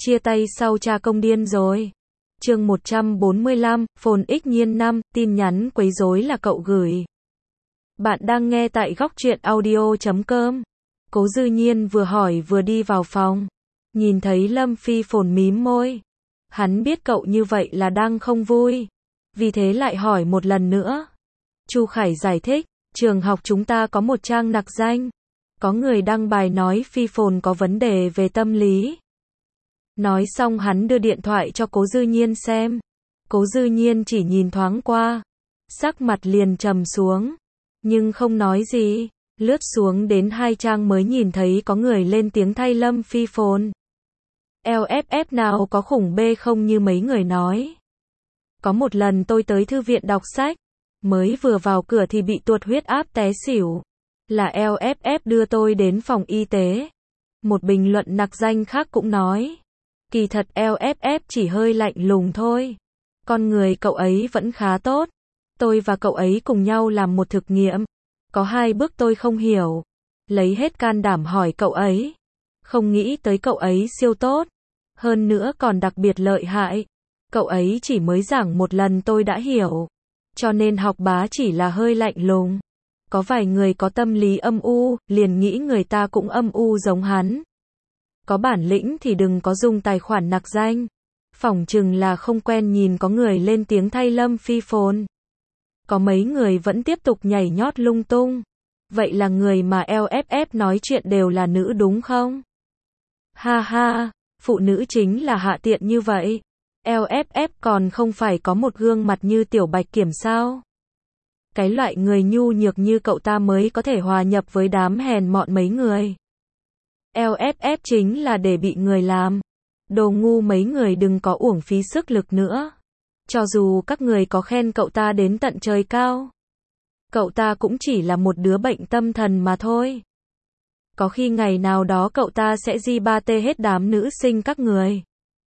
Chia tay sau cha công điên rồi. Chương 145, phồn ích nhiên năm, tin nhắn quấy rối là cậu gửi. Bạn đang nghe tại góc truyện audio.com. Cố Dư Nhiên vừa hỏi vừa đi vào phòng. Nhìn thấy Lâm Phi Phồn mím môi. Hắn biết cậu như vậy là đang không vui. Vì thế lại hỏi một lần nữa. Chu Khải giải thích, trường học chúng ta có một trang nặc danh. Có người đăng bài nói Phi Phồn có vấn đề về tâm lý. Nói xong hắn đưa điện thoại cho Cố Dư Nhiên xem. Cố Dư Nhiên chỉ nhìn thoáng qua. Sắc mặt liền trầm xuống. Nhưng không nói gì. Lướt xuống đến 2 trang mới nhìn thấy có người lên tiếng thay Lâm Phi Phồn. LFF nào có khủng bê không như mấy người nói. Có một lần tôi tới thư viện đọc sách. Mới vừa vào cửa thì bị tuột huyết áp té xỉu. Là LFF đưa tôi đến phòng y tế. Một bình luận nặc danh khác cũng nói. Kỳ thật LFF chỉ hơi lạnh lùng thôi. Con người cậu ấy vẫn khá tốt. Tôi và cậu ấy cùng nhau làm một thực nghiệm. Có 2 bước tôi không hiểu. Lấy hết can đảm hỏi cậu ấy. Không nghĩ tới cậu ấy siêu tốt. Hơn nữa còn đặc biệt lợi hại. Cậu ấy chỉ mới giảng một lần tôi đã hiểu. Cho nên học bá chỉ là hơi lạnh lùng. Có vài người có tâm lý âm u, liền nghĩ người ta cũng âm u giống hắn. Có bản lĩnh thì đừng có dùng tài khoản nặc danh. Phỏng chừng là không quen nhìn có người lên tiếng thay Lâm Phi Phồn. Có mấy người vẫn tiếp tục nhảy nhót lung tung. Vậy là người mà LFF nói chuyện đều là nữ đúng không? Ha ha, phụ nữ chính là hạ tiện như vậy. LFF còn không phải có một gương mặt như Tiểu Bạch Kiểm sao? Cái loại người nhu nhược như cậu ta mới có thể hòa nhập với đám hèn mọn mấy người. LFF chính là để bị người làm. Đồ ngu mấy người đừng có uổng phí sức lực nữa. Cho dù các người có khen cậu ta đến tận trời cao. Cậu ta cũng chỉ là một đứa bệnh tâm thần mà thôi. Có khi ngày nào đó cậu ta sẽ di ba tê hết đám nữ sinh các người.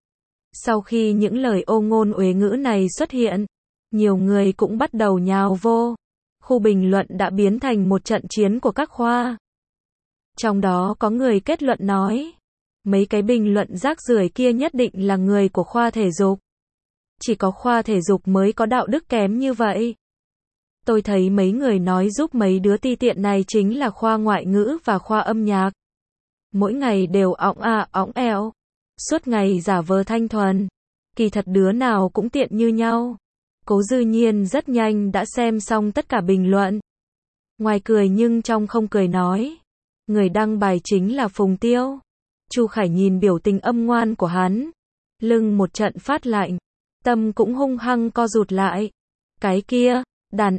Sau khi những lời ô ngôn uế ngữ này xuất hiện, nhiều người cũng bắt đầu nhào vô. Khu bình luận đã biến thành một trận chiến của các khoa. Trong đó có người kết luận nói, mấy cái bình luận rác rưởi kia nhất định là người của khoa thể dục. Chỉ có khoa thể dục mới có đạo đức kém như vậy. Tôi thấy mấy người nói giúp mấy đứa ti tiện này chính là khoa ngoại ngữ và khoa âm nhạc. Mỗi ngày đều ỏng ỏng eo. Suốt ngày giả vờ thanh thuần. Kỳ thật đứa nào cũng tiện như nhau. Cố Dư Nhiên rất nhanh đã xem xong tất cả bình luận. Ngoài cười nhưng trong không cười nói. Người đăng bài chính là Phùng Tiêu. Chu Khải nhìn biểu tình âm ngoan của hắn. Lưng một trận phát lạnh. Tâm cũng hung hăng co rụt lại. Cái kia, đàn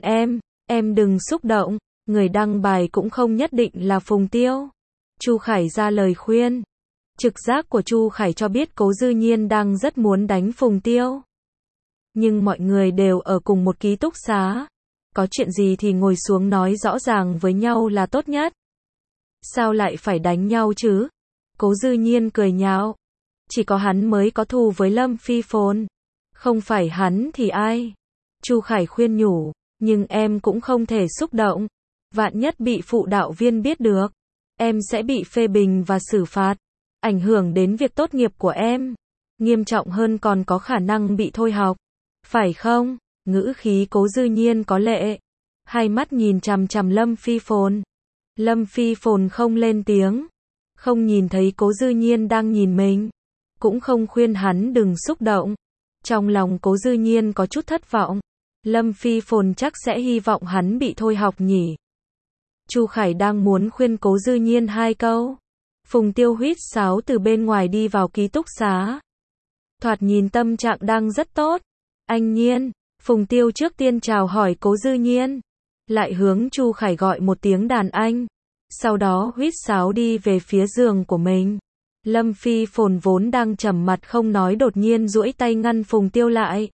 em đừng xúc động. Người đăng bài cũng không nhất định là Phùng Tiêu. Chu Khải ra lời khuyên. Trực giác của Chu Khải cho biết Cố Dư Nhiên đang rất muốn đánh Phùng Tiêu. Nhưng mọi người đều ở cùng một ký túc xá. Có chuyện gì thì ngồi xuống nói rõ ràng với nhau là tốt nhất. Sao lại phải đánh nhau chứ? Cố Dư Nhiên cười nhạo. Chỉ có hắn mới có thù với Lâm Phi Phồn. Không phải hắn thì ai? Chu Khải khuyên nhủ. Nhưng em cũng không thể xúc động. Vạn nhất bị phụ đạo viên biết được. Em sẽ bị phê bình và xử phạt. Ảnh hưởng đến việc tốt nghiệp của em. Nghiêm trọng hơn còn có khả năng bị thôi học. Phải không? Ngữ khí Cố Dư Nhiên có lệ. Hai mắt nhìn chằm chằm Lâm Phi Phồn. Lâm Phi Phồn không lên tiếng. Không nhìn thấy Cố Dư Nhiên đang nhìn mình. Cũng không khuyên hắn đừng xúc động. Trong lòng Cố Dư Nhiên có chút thất vọng. Lâm Phi Phồn chắc sẽ hy vọng hắn bị thôi học nhỉ. Chu Khải đang muốn khuyên Cố Dư Nhiên 2 câu. Phùng Tiêu huýt sáo từ bên ngoài đi vào ký túc xá. Thoạt nhìn tâm trạng đang rất tốt. Anh Nhiên. Phùng Tiêu trước tiên chào hỏi Cố Dư Nhiên. Lại hướng Chu Khải gọi một tiếng đàn anh. Sau đó huýt sáo đi về phía giường của mình. Lâm Phi Phồn vốn đang trầm mặt không nói đột nhiên duỗi tay ngăn Phùng Tiêu lại.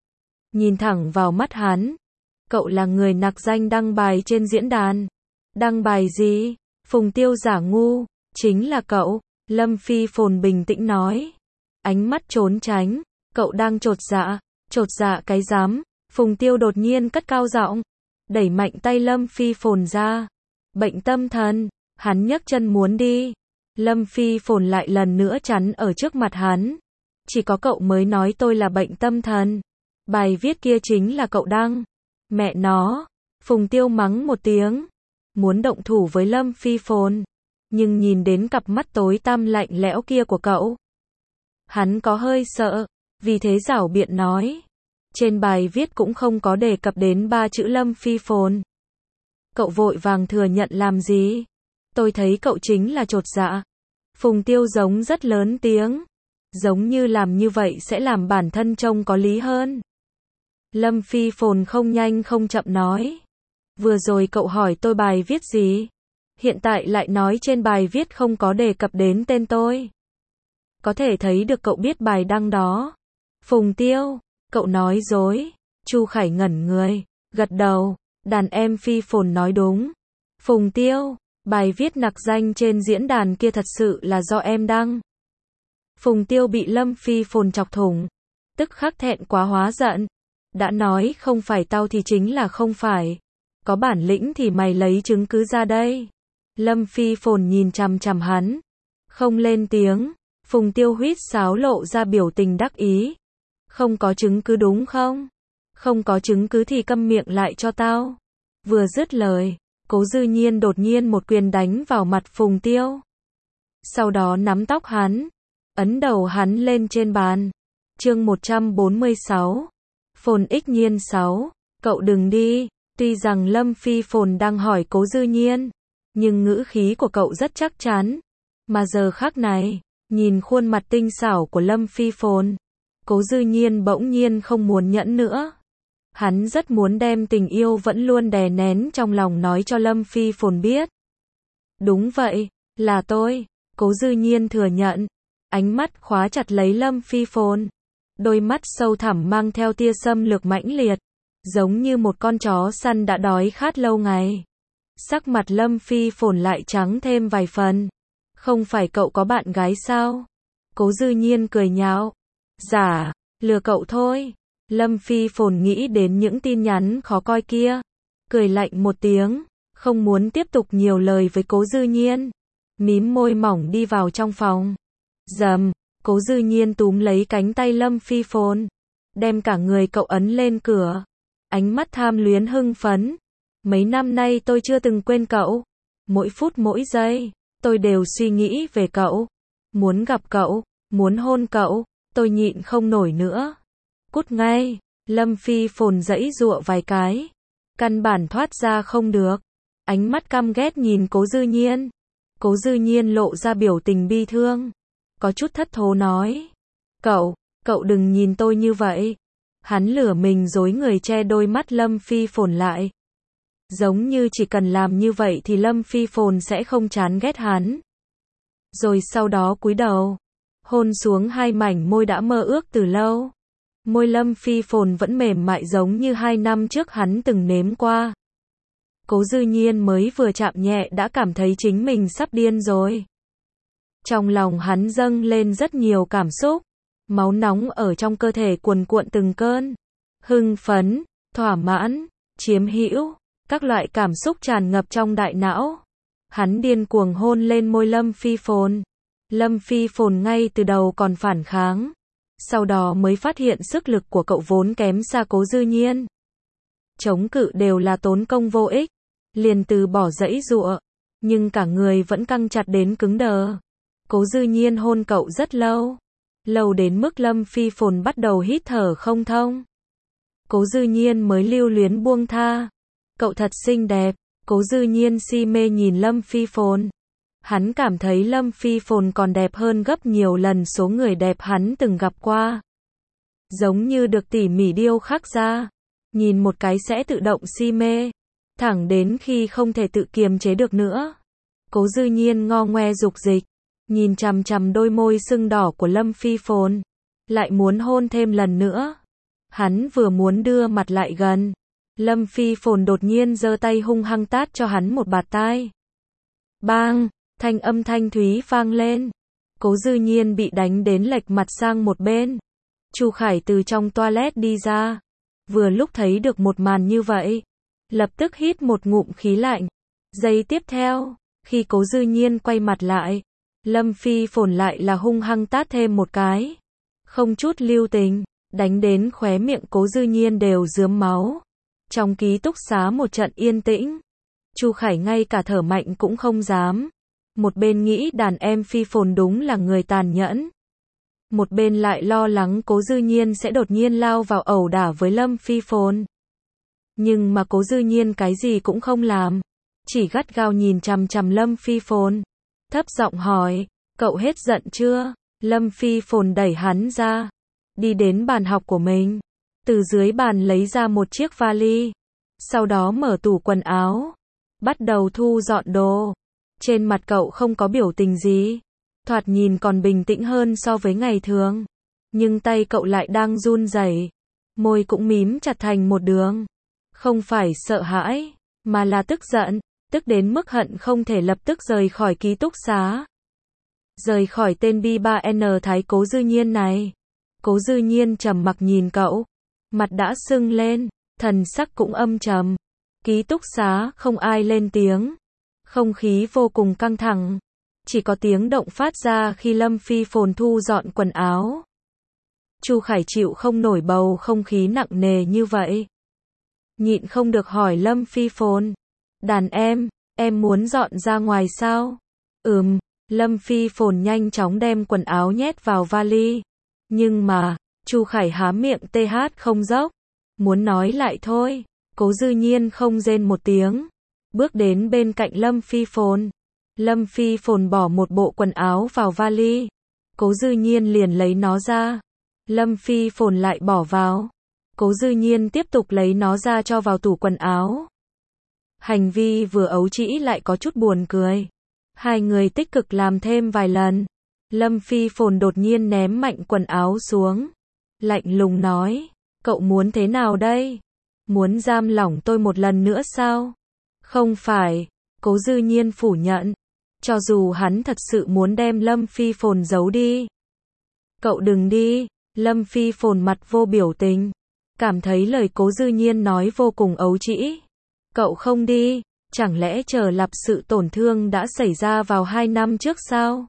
Nhìn thẳng vào mắt hắn. Cậu là người nặc danh đăng bài trên diễn đàn. Đăng bài gì? Phùng Tiêu giả ngu. Chính là cậu. Lâm Phi Phồn bình tĩnh nói. Ánh mắt trốn tránh. Cậu đang chột dạ. Chột dạ cái dám. Phùng Tiêu đột nhiên cất cao giọng. Đẩy mạnh tay Lâm Phi Phồn ra. Bệnh tâm thần. Hắn nhấc chân muốn đi. Lâm Phi Phồn lại lần nữa chắn ở trước mặt hắn. Chỉ có cậu mới nói tôi là bệnh tâm thần. Bài viết kia chính là cậu đăng. Mẹ nó. Phùng Tiêu mắng một tiếng. Muốn động thủ với Lâm Phi Phồn. Nhưng nhìn đến cặp mắt tối tăm lạnh lẽo kia của cậu. Hắn có hơi sợ. Vì thế giảo biện nói. Trên bài viết cũng không có đề cập đến 3 chữ Lâm Phi Phồn. Cậu vội vàng thừa nhận làm gì? Tôi thấy cậu chính là chột dạ. Phùng Tiêu giống rất lớn tiếng. Giống như làm như vậy sẽ làm bản thân trông có lý hơn. Lâm Phi Phồn không nhanh không chậm nói. Vừa rồi cậu hỏi tôi bài viết gì? Hiện tại lại nói trên bài viết không có đề cập đến tên tôi. Có thể thấy được cậu biết bài đăng đó. Phùng Tiêu, cậu nói dối. Chu Khải ngẩn người, gật đầu. Đàn em Phi Phồn nói đúng. Phùng Tiêu, bài viết nặc danh trên diễn đàn kia thật sự là do em đăng. Phùng Tiêu bị Lâm Phi Phồn chọc thủng. Tức khắc thẹn quá hóa giận. Đã nói không phải tao thì chính là không phải. Có bản lĩnh thì mày lấy chứng cứ ra đây. Lâm Phi Phồn nhìn chằm chằm hắn. Không lên tiếng. Phùng Tiêu huýt sáo lộ ra biểu tình đắc ý. Không có chứng cứ đúng không? Không có chứng cứ thì câm miệng lại cho tao. Vừa dứt lời, Cố Dư Nhiên đột nhiên một quyền đánh vào mặt Phùng Tiêu. Sau đó nắm tóc hắn, ấn đầu hắn lên trên bàn. Chương 146. Phồn ích nhiên 6. Cậu đừng đi. Tuy rằng Lâm Phi Phồn đang hỏi Cố Dư Nhiên, nhưng ngữ khí của cậu rất chắc chắn. Mà giờ khắc này, nhìn khuôn mặt tinh xảo của Lâm Phi Phồn, Cố Dư Nhiên bỗng nhiên không muốn nhẫn nữa. Hắn rất muốn đem tình yêu vẫn luôn đè nén trong lòng nói cho Lâm Phi Phồn biết. Đúng vậy, là tôi. Cố Dư Nhiên thừa nhận. Ánh mắt khóa chặt lấy Lâm Phi Phồn. Đôi mắt sâu thẳm mang theo tia xâm lược mãnh liệt. Giống như một con chó săn đã đói khát lâu ngày. Sắc mặt Lâm Phi Phồn lại trắng thêm vài phần. Không phải cậu có bạn gái sao? Cố Dư Nhiên cười nhạo. Giả, lừa cậu thôi. Lâm Phi Phồn nghĩ đến những tin nhắn khó coi kia. Cười lạnh một tiếng. Không muốn tiếp tục nhiều lời với Cố Dư Nhiên. Mím môi mỏng đi vào trong phòng. Dầm, Cố Dư Nhiên túm lấy cánh tay Lâm Phi Phồn. Đem cả người cậu ấn lên cửa. Ánh mắt tham luyến hưng phấn. Mấy năm nay tôi chưa từng quên cậu. Mỗi phút mỗi giây, tôi đều suy nghĩ về cậu. Muốn gặp cậu, muốn hôn cậu, tôi nhịn không nổi nữa. Cút ngay. Lâm Phi Phồn giãy giụa vài cái. Căn bản thoát ra không được. Ánh mắt căm ghét nhìn Cố Dư Nhiên. Cố Dư Nhiên lộ ra biểu tình bi thương. Có chút thất thố nói. Cậu đừng nhìn tôi như vậy. Hắn lừa mình dối người che đôi mắt Lâm Phi Phồn lại. Giống như chỉ cần làm như vậy thì Lâm Phi Phồn sẽ không chán ghét hắn. Rồi sau đó cúi đầu. Hôn xuống hai mảnh môi đã mơ ước từ lâu. Môi Lâm Phi Phồn vẫn mềm mại giống như 2 năm trước hắn từng nếm qua. Cố Dư Nhiên mới vừa chạm nhẹ đã cảm thấy chính mình sắp điên rồi. Trong lòng hắn dâng lên rất nhiều cảm xúc. Máu nóng ở trong cơ thể cuồn cuộn từng cơn. Hưng phấn, thỏa mãn, chiếm hữu, các loại cảm xúc tràn ngập trong đại não. Hắn điên cuồng hôn lên môi Lâm Phi Phồn. Lâm Phi Phồn ngay từ đầu còn phản kháng. Sau đó mới phát hiện sức lực của cậu vốn kém xa Cố Dư Nhiên. Chống cự đều là tốn công vô ích. Liền từ bỏ giãy giụa. Nhưng cả người vẫn căng chặt đến cứng đờ. Cố Dư Nhiên hôn cậu rất lâu. Lâu đến mức Lâm Phi Phồn bắt đầu hít thở không thông. Cố Dư Nhiên mới lưu luyến buông tha. Cậu thật xinh đẹp. Cố Dư Nhiên si mê nhìn Lâm Phi Phồn. Hắn cảm thấy Lâm Phi Phồn còn đẹp hơn gấp nhiều lần số người đẹp hắn từng gặp qua. Giống như được tỉ mỉ điêu khắc ra. Nhìn một cái sẽ tự động si mê. Thẳng đến khi không thể tự kiềm chế được nữa. Cố Dư Nhiên ngo ngoe dục dịch. Nhìn chằm chằm đôi môi sưng đỏ của Lâm Phi Phồn. Lại muốn hôn thêm lần nữa. Hắn vừa muốn đưa mặt lại gần. Lâm Phi Phồn đột nhiên giơ tay hung hăng tát cho hắn một bạt tai. Bang! Thanh âm thanh thúy vang lên. Cố Dư Nhiên bị đánh đến lệch mặt sang một bên. Chu Khải từ trong toilet đi ra. Vừa lúc thấy được một màn như vậy. Lập tức hít một ngụm khí lạnh. Giây tiếp theo, khi Cố Dư Nhiên quay mặt lại. Lâm Phi Phồn lại là hung hăng tát thêm một cái. Không chút lưu tình, đánh đến khóe miệng Cố Dư Nhiên đều rướm máu. Trong ký túc xá một trận yên tĩnh. Chu Khải ngay cả thở mạnh cũng không dám. Một bên nghĩ đàn em Phi Phồn đúng là người tàn nhẫn. Một bên lại lo lắng Cố Dư Nhiên sẽ đột nhiên lao vào ẩu đả với Lâm Phi Phồn. Nhưng mà Cố Dư Nhiên cái gì cũng không làm. Chỉ gắt gao nhìn chằm chằm Lâm Phi Phồn. Thấp giọng hỏi, cậu hết giận chưa? Lâm Phi Phồn đẩy hắn ra. Đi đến bàn học của mình. Từ dưới bàn lấy ra một chiếc vali. Sau đó mở tủ quần áo. Bắt đầu thu dọn đồ. Trên mặt cậu không có biểu tình gì. Thoạt nhìn còn bình tĩnh hơn so với ngày thường. Nhưng tay cậu lại đang run rẩy. Môi cũng mím chặt thành một đường. Không phải sợ hãi, mà là tức giận. Tức đến mức hận không thể lập tức rời khỏi ký túc xá. Rời khỏi tên B3N Thái Cố Dư Nhiên này. Cố Dư Nhiên trầm mặc nhìn cậu. Mặt đã sưng lên, thần sắc cũng âm trầm. Ký túc xá không ai lên tiếng. Không khí vô cùng căng thẳng. Chỉ có tiếng động phát ra khi Lâm Phi Phồn thu dọn quần áo. Chu Khải chịu không nổi bầu không khí nặng nề như vậy. Nhịn không được hỏi Lâm Phi Phồn. Đàn em muốn dọn ra ngoài sao? Lâm Phi Phồn nhanh chóng đem quần áo nhét vào vali. Nhưng mà, Chu Khải há miệng TH không dốc. Muốn nói lại thôi. Cố Dư Nhiên không rên một tiếng. Bước đến bên cạnh Lâm Phi Phồn. Lâm Phi Phồn bỏ một bộ quần áo vào vali. Cố Dư Nhiên liền lấy nó ra. Lâm Phi Phồn lại bỏ vào. Cố Dư Nhiên tiếp tục lấy nó ra cho vào tủ quần áo. Hành vi vừa ấu trĩ lại có chút buồn cười. Hai người tích cực làm thêm vài lần. Lâm Phi Phồn đột nhiên ném mạnh quần áo xuống. Lạnh lùng nói, cậu muốn thế nào đây? Muốn giam lỏng tôi một lần nữa sao? Không phải, Cố Dư Nhiên phủ nhận. Cho dù hắn thật sự muốn đem Lâm Phi Phồn giấu đi. Cậu đừng đi. Lâm Phi Phồn mặt vô biểu tình. Cảm thấy lời Cố Dư Nhiên nói vô cùng ấu trĩ. Cậu không đi, chẳng lẽ chờ lặp sự tổn thương đã xảy ra vào 2 năm trước sao?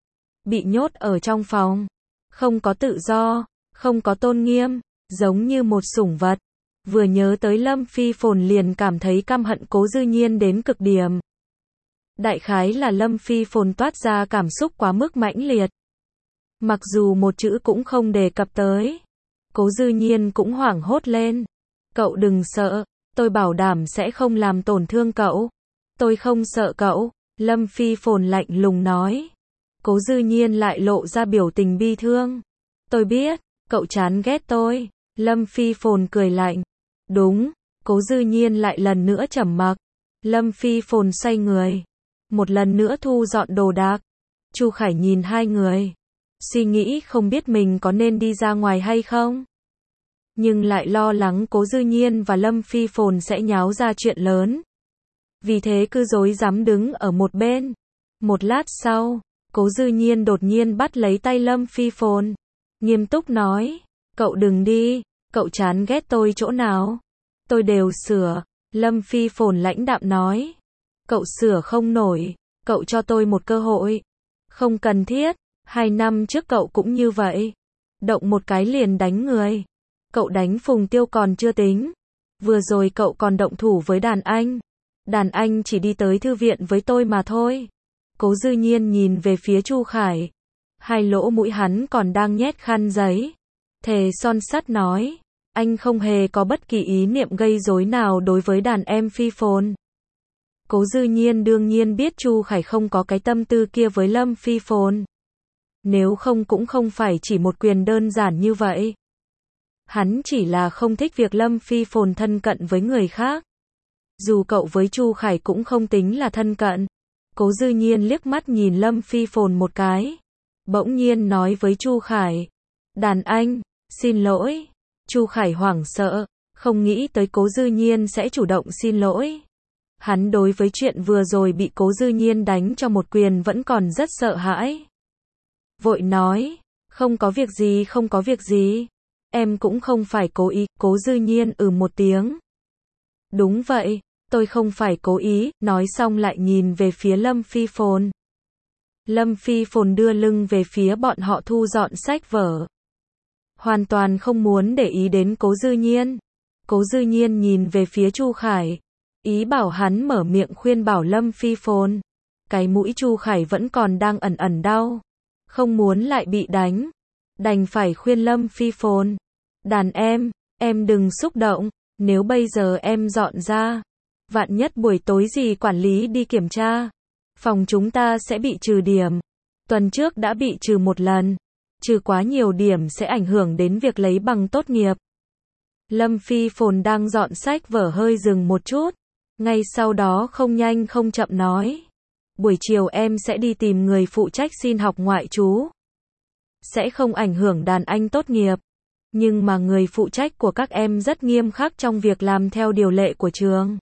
Bị nhốt ở trong phòng, không có tự do, không có tôn nghiêm, giống như một sủng vật. Vừa nhớ tới Lâm Phi Phồn liền cảm thấy căm hận Cố Dư Nhiên đến cực điểm. Đại khái là Lâm Phi Phồn toát ra cảm xúc quá mức mãnh liệt. Mặc dù một chữ cũng không đề cập tới. Cố Dư Nhiên cũng hoảng hốt lên. Cậu đừng sợ, tôi bảo đảm sẽ không làm tổn thương cậu. Tôi không sợ cậu, Lâm Phi Phồn lạnh lùng nói. Cố Dư Nhiên lại lộ ra biểu tình bi thương. Tôi biết, cậu chán ghét tôi. Lâm Phi Phồn cười lạnh. Đúng, Cố Dư Nhiên lại lần nữa trầm mặc. Lâm Phi Phồn xoay người. Một lần nữa thu dọn đồ đạc. Chu Khải nhìn hai người. Suy nghĩ không biết mình có nên đi ra ngoài hay không. Nhưng lại lo lắng Cố Dư Nhiên và Lâm Phi Phồn sẽ nháo ra chuyện lớn. Vì thế cứ rối rắm đứng ở một bên. Một lát sau, Cố Dư Nhiên đột nhiên bắt lấy tay Lâm Phi Phồn. Nghiêm túc nói, cậu đừng đi, cậu chán ghét tôi chỗ nào. Tôi đều sửa, Lâm Phi Phồn lãnh đạm nói. Cậu sửa không nổi, cậu cho tôi một cơ hội. Không cần thiết, 2 năm trước cậu cũng như vậy. Động một cái liền đánh người. Cậu đánh Phùng Tiêu còn chưa tính. Vừa rồi cậu còn động thủ với đàn anh. Đàn anh chỉ đi tới thư viện với tôi mà thôi. Cố Dư Nhiên nhìn về phía Chu Khải. Hai lỗ mũi hắn còn đang nhét khăn giấy. Thề son sắt nói. Anh không hề có bất kỳ ý niệm gây rối nào đối với đàn em Phi Phồn. Cố Dư Nhiên đương nhiên biết Chu Khải không có cái tâm tư kia với Lâm Phi Phồn. Nếu không cũng không phải chỉ một quyền đơn giản như vậy. Hắn chỉ là không thích việc Lâm Phi Phồn thân cận với người khác. Dù cậu với Chu Khải cũng không tính là thân cận. Cố Dư Nhiên liếc mắt nhìn Lâm Phi Phồn một cái. Bỗng nhiên nói với Chu Khải. Đàn anh, xin lỗi. Chu Khải hoảng sợ, không nghĩ tới Cố Dư Nhiên sẽ chủ động xin lỗi. Hắn đối với chuyện vừa rồi bị Cố Dư Nhiên đánh cho một quyền vẫn còn rất sợ hãi. Vội nói, không có việc gì không có việc gì. Em cũng không phải cố ý. Cố Dư Nhiên một tiếng. Đúng vậy, tôi không phải cố ý. Nói xong lại nhìn về phía Lâm Phi Phồn. Lâm Phi Phồn đưa lưng về phía bọn họ thu dọn sách vở. Hoàn toàn không muốn để ý đến Cố Dư Nhiên. Cố Dư Nhiên nhìn về phía Chu Khải, ý bảo hắn mở miệng khuyên bảo Lâm Phi Phồn. Cái mũi Chu Khải vẫn còn đang ẩn ẩn đau, không muốn lại bị đánh, đành phải khuyên Lâm Phi Phồn. Đàn em đừng xúc động, nếu bây giờ em dọn ra, vạn nhất buổi tối gì quản lý đi kiểm tra, phòng chúng ta sẽ bị trừ điểm. Tuần trước đã bị trừ một lần, trừ quá nhiều điểm sẽ ảnh hưởng đến việc lấy bằng tốt nghiệp. Lâm Phi Phồn đang dọn sách vở hơi dừng một chút, ngay sau đó không nhanh không chậm nói. Buổi chiều em sẽ đi tìm người phụ trách xin học ngoại trú. Sẽ không ảnh hưởng đàn anh tốt nghiệp. Nhưng mà người phụ trách của các em rất nghiêm khắc trong việc làm theo điều lệ của trường.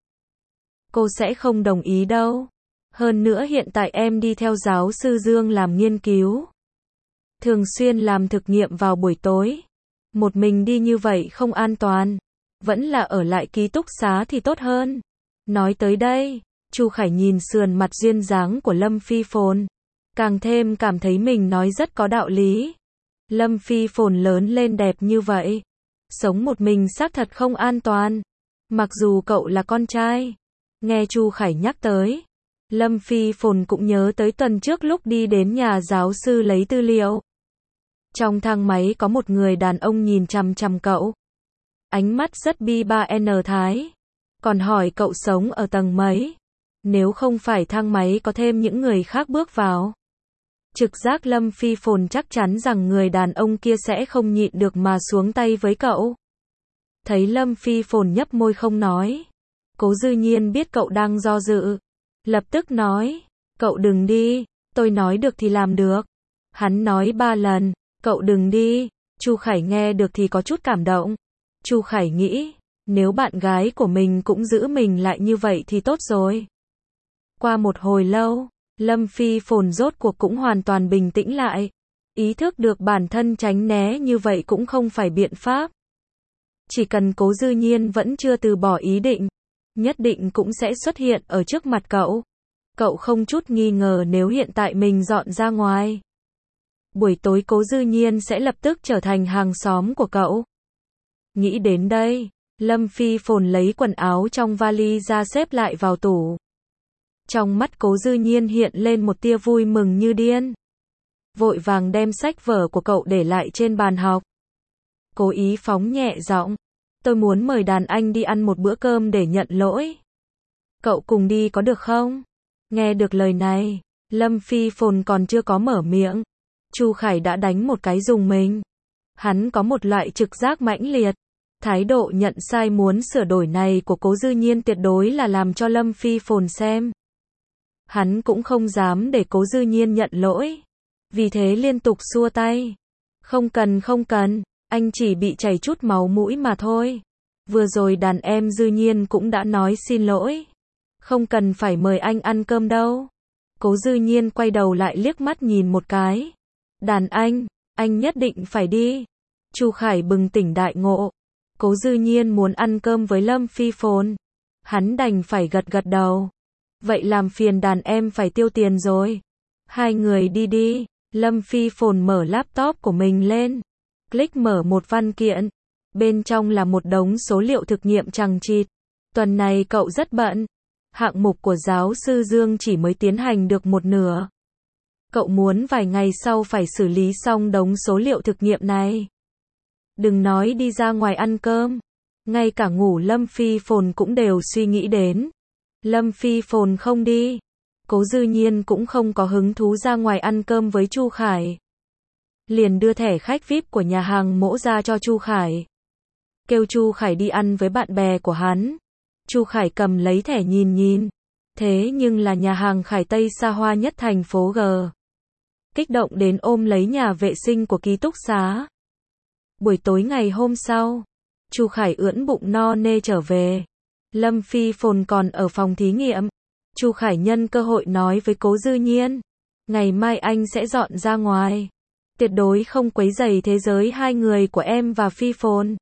Cô sẽ không đồng ý đâu. Hơn nữa hiện tại em đi theo giáo sư Dương làm nghiên cứu. Thường xuyên làm thực nghiệm vào buổi tối. Một mình đi như vậy không an toàn. Vẫn là ở lại ký túc xá thì tốt hơn. Nói tới đây, Chu Khải nhìn sườn mặt duyên dáng của Lâm Phi Phồn, càng thêm cảm thấy mình nói rất có đạo lý. Lâm Phi Phồn lớn lên đẹp như vậy, sống một mình xác thật không an toàn. Mặc dù cậu là con trai. Nghe Chu Khải nhắc tới, Lâm Phi Phồn cũng nhớ tới tuần trước lúc đi đến nhà giáo sư lấy tư liệu. Trong thang máy có một người đàn ông nhìn chằm chằm cậu. Ánh mắt rất bi ba n thái. Còn hỏi cậu sống ở tầng mấy. Nếu không phải thang máy có thêm những người khác bước vào. Trực giác Lâm Phi Phồn chắc chắn rằng người đàn ông kia sẽ không nhịn được mà xuống tay với cậu. Thấy Lâm Phi Phồn nhấp môi không nói. Cố Dư Nhiên biết cậu đang do dự. Lập tức nói, cậu đừng đi, tôi nói được thì làm được. Hắn nói 3 lần, cậu đừng đi. Chu Khải nghe được thì có chút cảm động. Chu Khải nghĩ, nếu bạn gái của mình cũng giữ mình lại như vậy thì tốt rồi. Qua một hồi lâu, Lâm Phi Phồn rốt cuộc cũng hoàn toàn bình tĩnh lại. Ý thức được bản thân tránh né như vậy cũng không phải biện pháp. Chỉ cần Cố Dư Nhiên vẫn chưa từ bỏ ý định, nhất định cũng sẽ xuất hiện ở trước mặt cậu. Cậu không chút nghi ngờ nếu hiện tại mình dọn ra ngoài. Buổi tối Cố Dư Nhiên sẽ lập tức trở thành hàng xóm của cậu. Nghĩ đến đây, Lâm Phi Phồn lấy quần áo trong vali ra xếp lại vào tủ. Trong mắt Cố Dư Nhiên hiện lên một tia vui mừng như điên. Vội vàng đem sách vở của cậu để lại trên bàn học. Cố ý phóng nhẹ giọng. Tôi muốn mời đàn anh đi ăn một bữa cơm để nhận lỗi. Cậu cùng đi có được không? Nghe được lời này, Lâm Phi Phồn còn chưa có mở miệng. Chu Khải đã đánh một cái rùng mình. Hắn có một loại trực giác mãnh liệt. Thái độ nhận sai muốn sửa đổi này của Cố Dư Nhiên tuyệt đối là làm cho Lâm Phi Phồn xem. Hắn cũng không dám để Cố Dư Nhiên nhận lỗi. Vì thế liên tục xua tay. Không cần, anh chỉ bị chảy chút máu mũi mà thôi. Vừa rồi đàn em Dư Nhiên cũng đã nói xin lỗi. Không cần phải mời anh ăn cơm đâu. Cố Dư Nhiên quay đầu lại liếc mắt nhìn một cái. Đàn anh nhất định phải đi. Chu Khải bừng tỉnh đại ngộ. Cố Dư Nhiên muốn ăn cơm với Lâm Phi Phồn. Hắn đành phải gật gật đầu. Vậy làm phiền đàn em phải tiêu tiền rồi. Hai người đi. Lâm Phi Phồn mở laptop của mình lên. Click mở một văn kiện. Bên trong là một đống số liệu thực nghiệm chằng chịt. Tuần này cậu rất bận. Hạng mục của giáo sư Dương chỉ mới tiến hành được một nửa. Cậu muốn vài ngày sau phải xử lý xong đống số liệu thực nghiệm này. Đừng nói đi ra ngoài ăn cơm. Ngay cả ngủ Lâm Phi Phồn cũng đều suy nghĩ đến. Lâm Phi Phồn không đi. Cố Dư Nhiên cũng không có hứng thú ra ngoài ăn cơm với Chu Khải. Liền đưa thẻ khách VIP của nhà hàng Mỗ ra cho Chu Khải. Kêu Chu Khải đi ăn với bạn bè của hắn. Chu Khải cầm lấy thẻ nhìn. Thế nhưng là nhà hàng Khải Tây xa hoa nhất thành phố G. Kích động đến ôm lấy nhà vệ sinh của ký túc xá. Buổi tối ngày hôm sau, Chu Khải ưỡn bụng no nê trở về. Lâm Phi Phồn còn ở phòng thí nghiệm. Chu Khải nhân cơ hội nói với Cố Dư Nhiên. Ngày mai anh sẽ dọn ra ngoài. Tuyệt đối không quấy rầy thế giới hai người của em và Phi Phồn.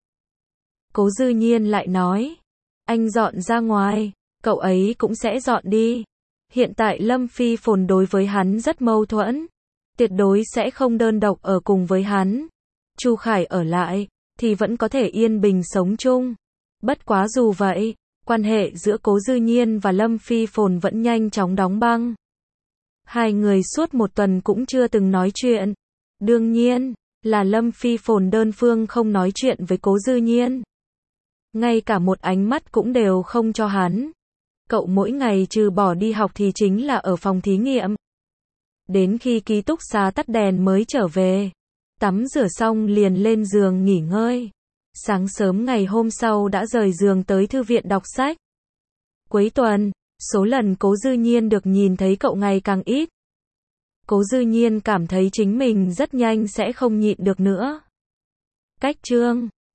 Cố Dư Nhiên lại nói. Anh dọn ra ngoài, cậu ấy cũng sẽ dọn đi. Hiện tại Lâm Phi Phồn đối với hắn rất mâu thuẫn, tuyệt đối sẽ không đơn độc ở cùng với hắn. Chu Khải ở lại, thì vẫn có thể yên bình sống chung. Bất quá dù vậy, quan hệ giữa Cố Dư Nhiên và Lâm Phi Phồn vẫn nhanh chóng đóng băng. Hai người suốt một tuần cũng chưa từng nói chuyện. Đương nhiên, là Lâm Phi Phồn đơn phương không nói chuyện với Cố Dư Nhiên. Ngay cả một ánh mắt cũng đều không cho hắn. Cậu mỗi ngày trừ bỏ đi học thì chính là ở phòng thí nghiệm. Đến khi ký túc xá tắt đèn mới trở về. Tắm rửa xong liền lên giường nghỉ ngơi. Sáng sớm ngày hôm sau đã rời giường tới thư viện đọc sách. Cuối tuần, số lần Cố Dư Nhiên được nhìn thấy cậu ngày càng ít. Cố Dư Nhiên cảm thấy chính mình rất nhanh sẽ không nhịn được nữa. Cách chương